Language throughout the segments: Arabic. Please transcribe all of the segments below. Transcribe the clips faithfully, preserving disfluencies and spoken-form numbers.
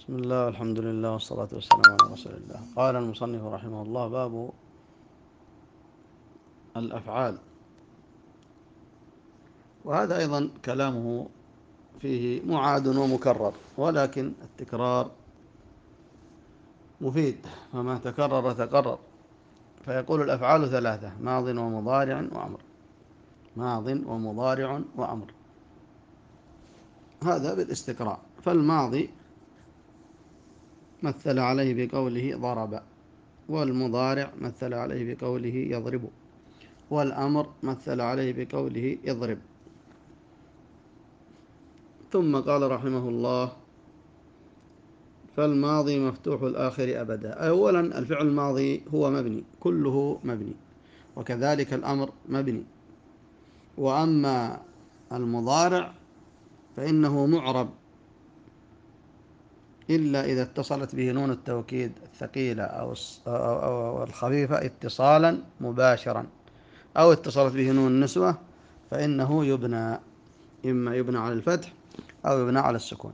بسم الله والحمد لله والصلاة والسلام على رسول الله. قال المصنف رحمه الله: باب الأفعال. وهذا أيضا كلامه فيه معاد ومكرر، ولكن التكرار مفيد، فما تكرر تقرر. فيقول: الأفعال ثلاثة: ماض ومضارع وأمر. ماض ومضارع وأمر، هذا بالاستقراء. فالماضي مثل عليه بقوله ضرب، والمضارع مثل عليه بقوله يضرب، والأمر مثل عليه بقوله اضرب. ثم قال رحمه الله: فالماضي مفتوح الآخر أبدا. أولا، الفعل الماضي هو مبني، كله مبني، وكذلك الأمر مبني. وأما المضارع فإنه معرب إلا إذا اتصلت به نون التوكيد الثقيلة أو الخفيفة اتصالا مباشرا، أو اتصلت به نون النسوة، فإنه يبنى، إما يبنى على الفتح أو يبنى على السكون.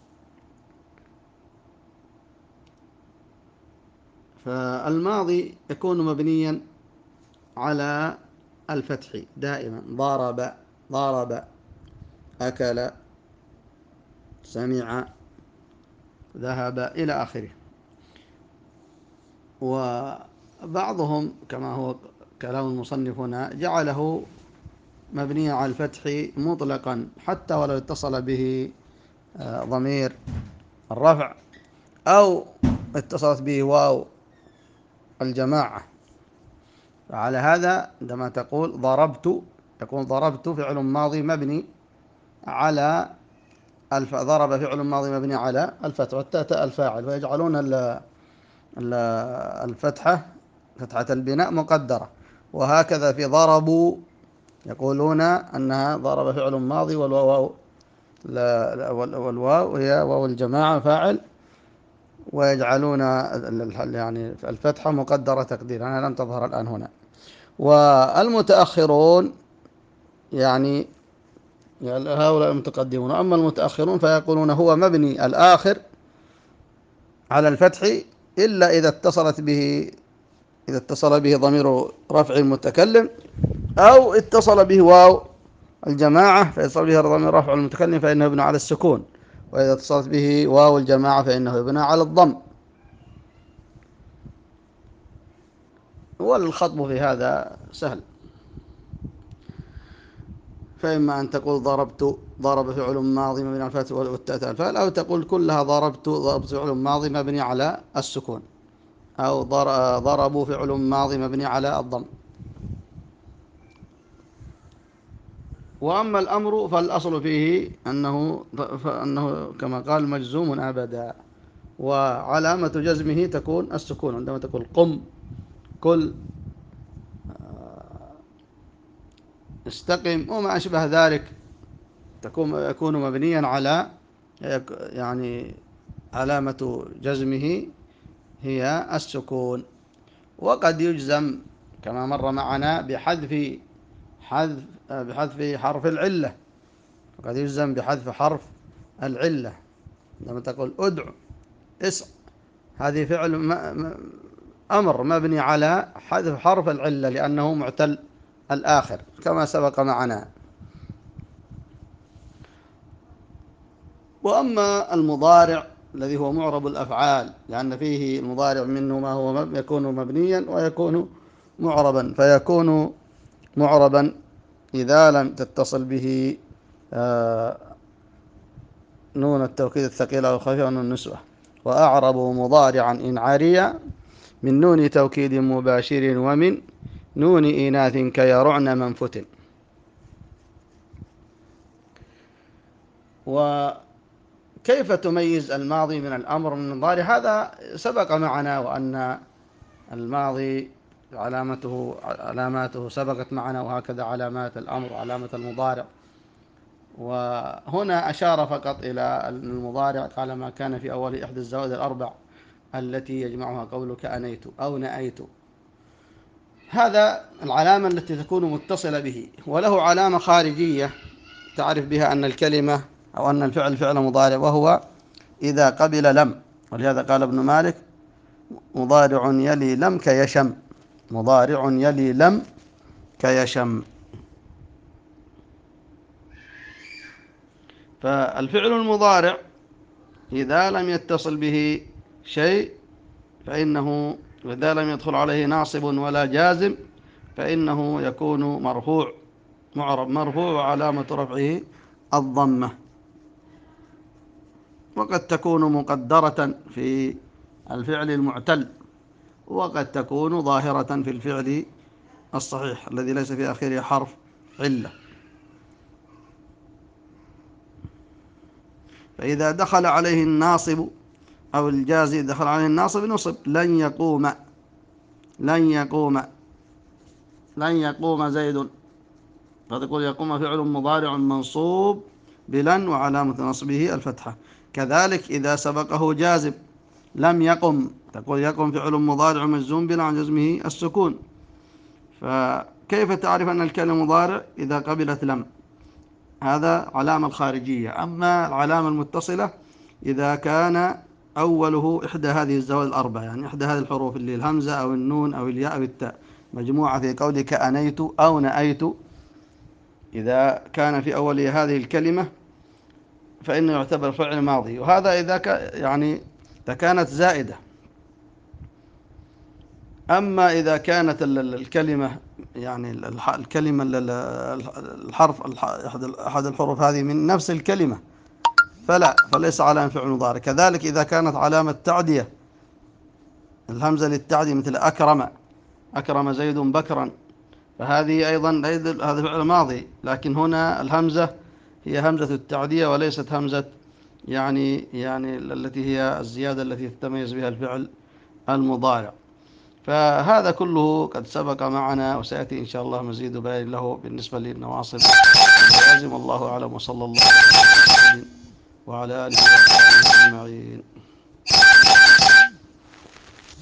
فالماضي يكون مبنيا على الفتح دائما: ضرب، ضرب، أكل، سمع، ذهب، إلى آخره. وبعضهم كما هو كلام المصنف هنا جعله مبنيا على الفتح مطلقا، حتى ولو اتصل به ضمير الرفع أو اتصلت به واو الجماعة. فعلى هذا عندما تقول ضربت، يكون ضربت فعل ماضي مبني على الف... ضرب فعل ماضي مبني على الفتح، والتاء الفاعل، ويجعلون الفتحة فتحة البناء مقدرة. وهكذا في ضربوا يقولون أنها ضرب فعل ماضي والواو لا والواو هي واو الجماعة فاعل، ويجعلون يعني الفتحة مقدرة تقدير. أنا لم تظهر الآن هنا. والمتأخرون يعني يعني هؤلاء المتقدمون. أما المتأخرون فيقولون هو مبني الآخر على الفتح إلا إذا اتصلت به إذا اتصل به ضمير رفع المتكلم، أو اتصل به واو الجماعة فيتصل به ضمير رفع المتكلم فإنه يبنى على السكون، وإذا اتصلت به واو الجماعة فإنه يبنى على الضم. والخطب في هذا سهل، فإما أن تقول ضربت ضرب فعل ماضي مبني على الفتح والتاء الفاعل، أو تقول كلها ضربت ضربت فعل ماضي مبني على السكون، أو ضربوا فعل ماضي مبني على الضم. وأما الأمر فالأصل فيه أنه, فأنه كما قال مجزوم أبدا، وعلامة جزمه تكون السكون. عندما تقول قم، كل، استقم، وما أشبه ذلك تكون يكون مبنيا على يعني علامة جزمه هي السكون. وقد يجزم كما مر معنا بحذف حذف بحذف حرف العلة، وقد يجزم بحذف حرف العلة. لما تقول ادع، اسع، هذه فعل أمر مبني على حذف حرف العلة لأنه معتل الآخر كما سبق معنا. وأما المضارع الذي هو معرب الأفعال، لأن فيه المضارع منه ما هو يكون مبنيا ويكون معربا، فيكون معربا إذا لم تتصل به نون التوكيد الثقيلة أو الخفيفة ونون النسوة. وأعرب مضارعا إن عاريا من نون توكيد مباشر ومن نون إناث كيرعن منفت. وكيف تميز الماضي من الأمر من المضارع؟ هذا سبق معنا، وأن الماضي علامته علاماته سبقت معنا، وهكذا علامات الأمر وعلامة المضارع. وهنا أشار فقط إلى المضارع، قال ما كان في أول إحدى الزوائد الأربع التي يجمعها قولك أنيت أو نأيت. هذا العلامة التي تكون متصلة به. وله علامة خارجية تعرف بها أن الكلمة أو أن الفعل فعل مضارع، وهو إذا قبل لم. ولهذا قال ابن مالك: مضارع يلي لم كيشم، مضارع يلي لم كيشم. فالفعل المضارع إذا لم يتصل به شيء فإنه، وإذا لم يدخل عليه ناصب ولا جازم، فإنه يكون مرفوع، معرب مرفوع، وعلامة رفعه الضمة. وقد تكون مقدرة في الفعل المعتل، وقد تكون ظاهرة في الفعل الصحيح الذي ليس في آخره حرف علة. فإذا دخل عليه الناصب أو الجازي دخل عليه الناصب نصب: لن يقوم، لن يقوم، لن يقوم زيد. فتقول يقوم فعل مضارع منصوب بلن وعلامة نصبه الفتحة. كذلك إذا سبقه جازم: لم يقم، تقول يقم فعل مضارع مجزوم بلن عن جزمه السكون. فكيف تعرف أن الكلمة مضارع؟ إذا قبلت لم، هذا علامة الخارجية. أما العلامة المتصلة إذا كان أوله إحدى هذه الزوائد الأربعة، يعني إحدى هذه الحروف اللي الهمزة أو النون أو الياء أو التاء مجموعة في قولك أنيت أو نأيت، إذا كان في أول هذه الكلمة فإنه يعتبر فعل ماضي. وهذا إذا كان يعني إذا كانت زائدة. أما إذا كانت الكلمة يعني الكلمة الحرف أحد الحروف هذه من نفس الكلمة فلا، فليس علامة فعل مضارع. كذلك إذا كانت علامة تعدية، الهمزة للتعدية، مثل أكرم، أكرم زيد بكرا، فهذه أيضا هذا فعل ماضي، لكن هنا الهمزة هي همزة التعدية وليست همزة يعني يعني التي هي الزيادة التي تتميز بها الفعل المضارع. فهذا كله قد سبق معنا، وسيأتي إن شاء الله مزيد بيان له بالنسبة للنواصب والجوازم. والله أعلم، وصلى الله على محمد وعلى آله وصحبه أجمعين.